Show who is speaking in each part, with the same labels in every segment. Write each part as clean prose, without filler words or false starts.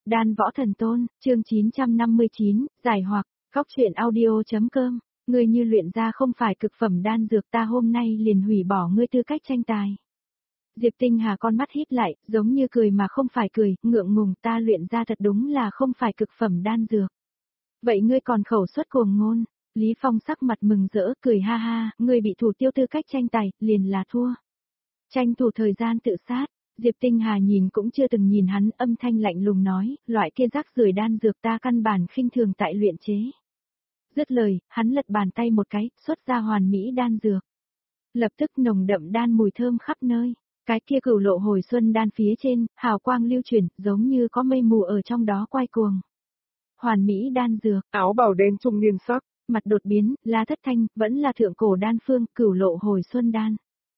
Speaker 1: Đan Võ Thần Tôn, chương 959, giải hoặc, góc truyện audio.com, ngươi như luyện ra không phải cực phẩm đan dược ta hôm nay liền hủy bỏ ngươi tư cách tranh tài. Diệp Tinh Hà con mắt híp lại, giống như cười mà không phải cười, ngượng ngùng ta luyện ra thật đúng là không phải cực phẩm đan dược. Vậy ngươi còn khẩu suất cuồng ngôn, Lý Phong sắc mặt mừng rỡ, cười ha ha, ngươi bị thủ tiêu tư cách tranh tài, liền là thua. Tranh thủ thời gian tự sát. Diệp Tinh Hà nhìn cũng chưa từng nhìn hắn, âm thanh lạnh lùng nói, loại kia rác rưởi đan dược ta căn bản khinh thường tại luyện chế. Dứt lời, hắn lật bàn tay một cái, xuất ra hoàn mỹ đan dược. Lập tức nồng đậm đan mùi thơm khắp nơi, cái kia cửu lộ hồi xuân đan phía trên, hào quang lưu chuyển, giống như có mây mù ở trong đó quay cuồng. Hoàn mỹ đan dược,
Speaker 2: áo bào đen trung niên sắc,
Speaker 1: mặt đột biến, La Thất Thanh, vẫn là thượng cổ đan phương, cửu lộ hồi xuân đan.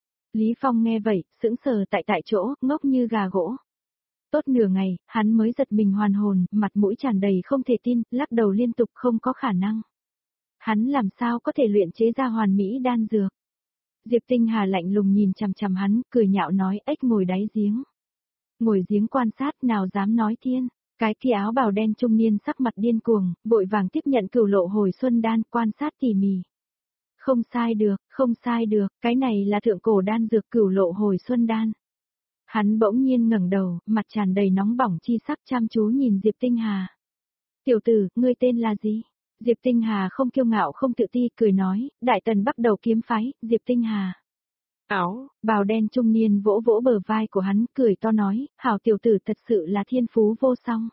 Speaker 1: Lý Phong nghe vậy, sững sờ tại chỗ, ngốc như gà gỗ. Tốt nửa ngày, hắn mới giật mình hoàn hồn, mặt mũi tràn đầy không thể tin, lắc đầu liên tục không có khả năng. Hắn làm sao có thể luyện chế ra hoàn mỹ đan dược? Diệp Tinh Hà lạnh lùng nhìn chằm chằm hắn, cười nhạo nói ếch ngồi đáy giếng. Ngồi giếng quan sát nào dám nói thiên, cái kia áo bào đen trung niên sắc mặt điên cuồng, vội vàng tiếp nhận cửu lộ hồi xuân đan quan sát tỉ mỉ. Không sai được, cái này là thượng cổ đan dược cửu lộ hồi xuân đan. Hắn bỗng nhiên ngẩng đầu, mặt tràn đầy nóng bỏng chi sắc chăm chú nhìn Diệp Tinh Hà. Tiểu tử, ngươi tên là gì? Diệp Tinh Hà không kiêu ngạo không tự ti, cười nói, Đại Tần bắt đầu kiếm phái, Diệp Tinh Hà.
Speaker 2: áo
Speaker 1: Bào đen trung niên vỗ vỗ bờ vai của hắn, cười to nói, hảo tiểu tử thật sự là thiên phú vô song.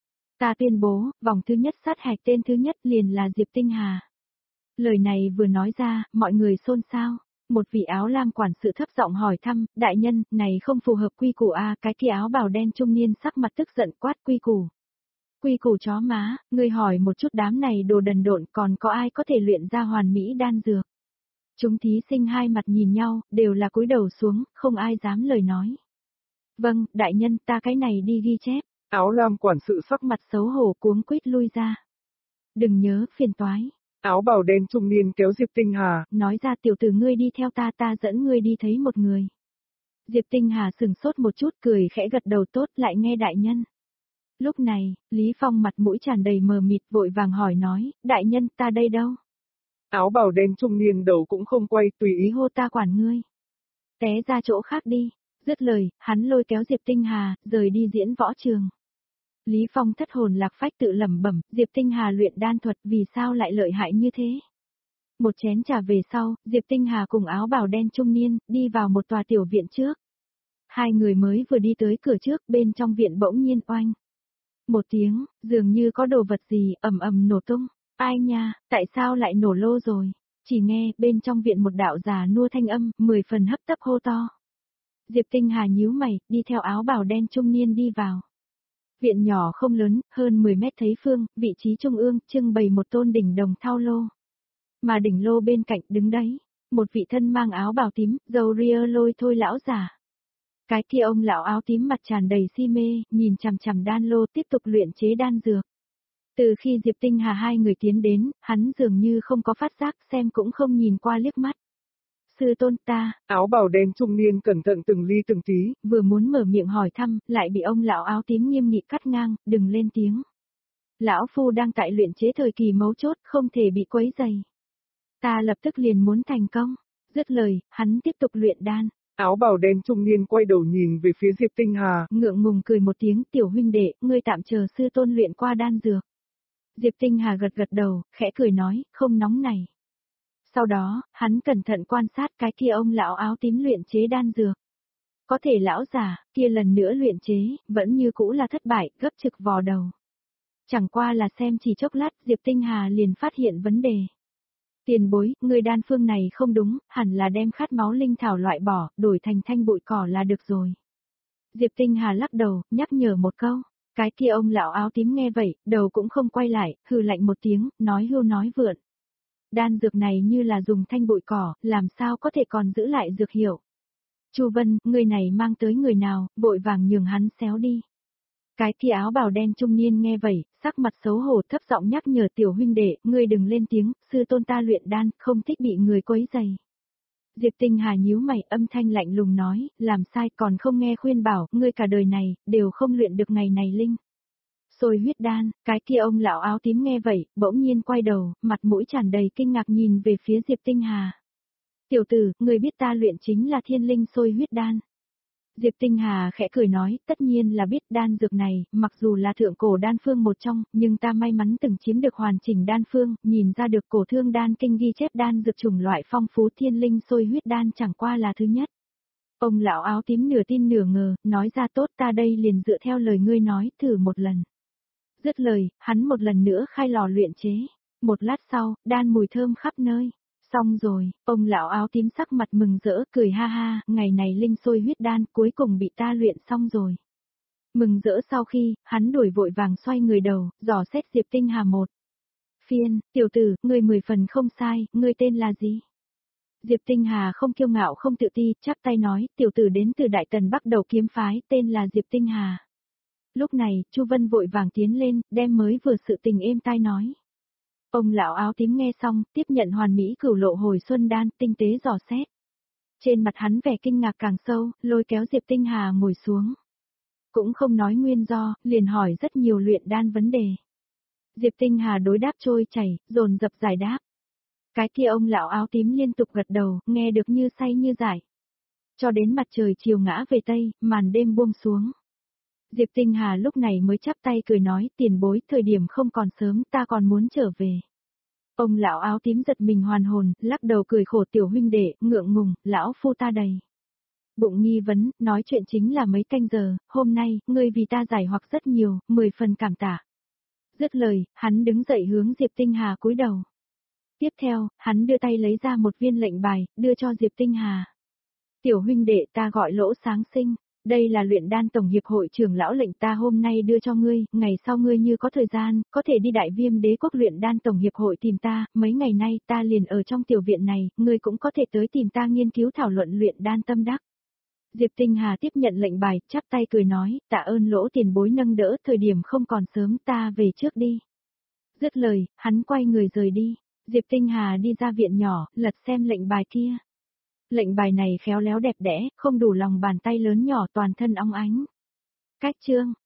Speaker 1: Ta tuyên bố, vòng thứ nhất sát hạch tên thứ nhất liền là Diệp Tinh Hà. Lời này vừa nói ra, mọi người xôn xao. Một vị áo lam quản sự thấp giọng hỏi thăm, đại nhân, này không phù hợp quy củ a, cái kia áo bào đen trung niên sắc mặt tức giận quát quy củ. Quy củ chó má, ngươi hỏi một chút đám này đồ đần độn còn có ai có thể luyện ra hoàn mỹ đan dược. Chúng thí sinh hai mặt nhìn nhau, đều là cúi đầu xuống, không ai dám lời nói. Vâng, đại nhân ta cái này đi ghi chép.
Speaker 2: Áo lam quản sự sắc mặt
Speaker 1: mặt xấu hổ cuống quýt lui ra. Đừng nhớ phiền toái.
Speaker 2: Áo bào đen trung niên kéo Diệp Tinh Hà.
Speaker 1: Nói ra tiểu tử ngươi đi theo ta dẫn ngươi đi thấy một người. Diệp Tinh Hà sừng sốt một chút cười khẽ gật đầu tốt lại nghe đại nhân. Lúc này, Lý Phong mặt mũi tràn đầy mờ mịt vội vàng hỏi nói, đại nhân ta đây đâu?
Speaker 2: Áo bào đen trung niên đầu cũng không quay tùy ý
Speaker 1: hô ta quản ngươi. Té ra chỗ khác đi, dứt lời, hắn lôi kéo Diệp Tinh Hà, rời đi diễn võ trường. Lý Phong thất hồn lạc phách tự lẩm bẩm, Diệp Tinh Hà luyện đan thuật vì sao lại lợi hại như thế? Một chén trà về sau, Diệp Tinh Hà cùng áo bào đen trung niên, đi vào một tòa tiểu viện trước. Hai người mới vừa đi tới cửa trước, bên trong viện bỗng nhiên oanh. Một tiếng, dường như có đồ vật gì, ầm ầm nổ tung. Ai nha, tại sao lại nổ lô rồi? Chỉ nghe, bên trong viện một đạo già nua thanh âm, 10 phần hấp tấp hô to. Diệp Tinh Hà nhíu mày, đi theo áo bào đen trung niên đi vào. Viện nhỏ không lớn, hơn 10 mét thấy phương, vị trí trung ương, trưng bày một tôn đỉnh đồng thao lô. Mà đỉnh lô bên cạnh đứng đấy, một vị thân mang áo bào tím, râu ria lôi thôi lão già. Cái kia ông lão áo tím mặt tràn đầy si mê, nhìn chằm chằm đan lô tiếp tục luyện chế đan dược. Từ khi Diệp Tinh Hà hai người tiến đến, hắn dường như không có phát giác xem cũng không nhìn qua liếc mắt. Sư tôn ta,
Speaker 2: áo bào đen trung niên cẩn thận từng ly từng tí,
Speaker 1: vừa muốn mở miệng hỏi thăm, lại bị ông lão áo tím nghiêm nghị cắt ngang, đừng lên tiếng. Lão phu đang tại luyện chế thời kỳ mấu chốt, không thể bị quấy rầy. Ta lập tức liền muốn thành công. Dứt lời, hắn tiếp tục luyện đan.
Speaker 2: Áo bào đen trung niên quay đầu nhìn về phía Diệp Tinh Hà,
Speaker 1: ngượng ngùng cười một tiếng, tiểu huynh đệ, ngươi tạm chờ sư tôn luyện qua đan dược. Diệp Tinh Hà gật đầu, khẽ cười nói, không nóng này. Sau đó, hắn cẩn thận quan sát cái kia ông lão áo tím luyện chế đan dược. Có thể lão già, kia lần nữa luyện chế, vẫn như cũ là thất bại, gấp trực vò đầu. Chẳng qua là xem chỉ chốc lát, Diệp Tinh Hà liền phát hiện vấn đề. Tiền bối, người đan phương này không đúng, hẳn là đem khát máu linh thảo loại bỏ, đổi thành thanh bụi cỏ là được rồi. Diệp Tinh Hà lắc đầu, nhắc nhở một câu. Cái kia ông lão áo tím nghe vậy, đầu cũng không quay lại, hừ lạnh một tiếng, nói hưu nói vượn. Đan dược này như là dùng thanh bụi cỏ, làm sao có thể còn giữ lại dược hiệu. Chu Vân, người này mang tới người nào, vội vàng nhường hắn xéo đi. Cái kia áo bào đen trung niên nghe vậy, sắc mặt xấu hổ thấp giọng nhắc nhở tiểu huynh đệ, ngươi đừng lên tiếng, sư tôn ta luyện đan, không thích bị người quấy rầy. Diệp Tinh Hà nhíu mày âm thanh lạnh lùng nói, làm sai còn không nghe khuyên bảo, ngươi cả đời này, đều không luyện được ngày này linh. Sôi huyết đan, cái kia ông lão áo tím nghe vậy, bỗng nhiên quay đầu, mặt mũi tràn đầy kinh ngạc nhìn về phía Diệp Tinh Hà. Tiểu tử, người biết ta luyện chính là thiên linh sôi huyết đan. Diệp Tinh Hà khẽ cười nói, tất nhiên là biết đan dược này, mặc dù là thượng cổ đan phương một trong, nhưng ta may mắn từng chiếm được hoàn chỉnh đan phương, nhìn ra được cổ thương đan kinh ghi chép đan dược chủng loại phong phú thiên linh sôi huyết đan chẳng qua là thứ nhất. Ông lão áo tím nửa tin nửa ngờ, nói ra tốt ta đây liền dựa theo lời ngươi nói, thử một lần. Dứt lời, hắn một lần nữa khai lò luyện chế. Một lát sau, đan mùi thơm khắp nơi. Xong rồi, ông lão áo tím sắc mặt mừng rỡ, cười ha ha, ngày này linh sôi huyết đan cuối cùng bị ta luyện xong rồi. Mừng rỡ sau khi, hắn đuổi vội vàng xoay người đầu, dò xét Diệp Tinh Hà một. Phiên, tiểu tử, ngươi 10 phần không sai, ngươi tên là gì? Diệp Tinh Hà không kiêu ngạo không tự ti, chắp tay nói, tiểu tử đến từ Đại Tần Bắc Đầu kiếm phái, tên là Diệp Tinh Hà. Lúc này, Chu Vân vội vàng tiến lên, đem mới vừa sự tình êm tai nói. Ông lão áo tím nghe xong, tiếp nhận hoàn mỹ cửu lộ hồi xuân đan, tinh tế dò xét. Trên mặt hắn vẻ kinh ngạc càng sâu, lôi kéo Diệp Tinh Hà ngồi xuống. Cũng không nói nguyên do, liền hỏi rất nhiều luyện đan vấn đề. Diệp Tinh Hà đối đáp trôi chảy, dồn dập giải đáp. Cái kia ông lão áo tím liên tục gật đầu, nghe được như say như giải. Cho đến mặt trời chiều ngã về tây, màn đêm buông xuống. Diệp Tinh Hà lúc này mới chắp tay cười nói, tiền bối, thời điểm không còn sớm, ta còn muốn trở về. Ông lão áo tím giật mình hoàn hồn, lắc đầu cười khổ, tiểu huynh đệ, ngượng ngùng, lão phu ta đầy. Bụng nghi vấn, nói chuyện chính là mấy canh giờ, hôm nay, ngươi vì ta giải hoặc rất nhiều, 10 phần cảm tạ. Dứt lời, hắn đứng dậy hướng Diệp Tinh Hà cúi đầu. Tiếp theo, hắn đưa tay lấy ra một viên lệnh bài, đưa cho Diệp Tinh Hà. Tiểu huynh đệ, ta gọi Lỗ Sáng Sinh. Đây là luyện đan tổng hiệp hội trưởng lão lệnh ta hôm nay đưa cho ngươi, ngày sau ngươi như có thời gian, có thể đi Đại Viêm Đế quốc luyện đan tổng hiệp hội tìm ta, mấy ngày nay ta liền ở trong tiểu viện này, ngươi cũng có thể tới tìm ta nghiên cứu thảo luận luyện đan tâm đắc. Diệp Tinh Hà tiếp nhận lệnh bài, chắp tay cười nói, tạ ơn Lỗ tiền bối nâng đỡ, thời điểm không còn sớm, ta về trước đi. Dứt lời, hắn quay người rời đi. Diệp Tinh Hà đi ra viện nhỏ, lật xem lệnh bài kia. Lệnh bài này khéo léo đẹp đẽ, không đủ lòng bàn tay lớn nhỏ toàn thân óng ánh. Cách chương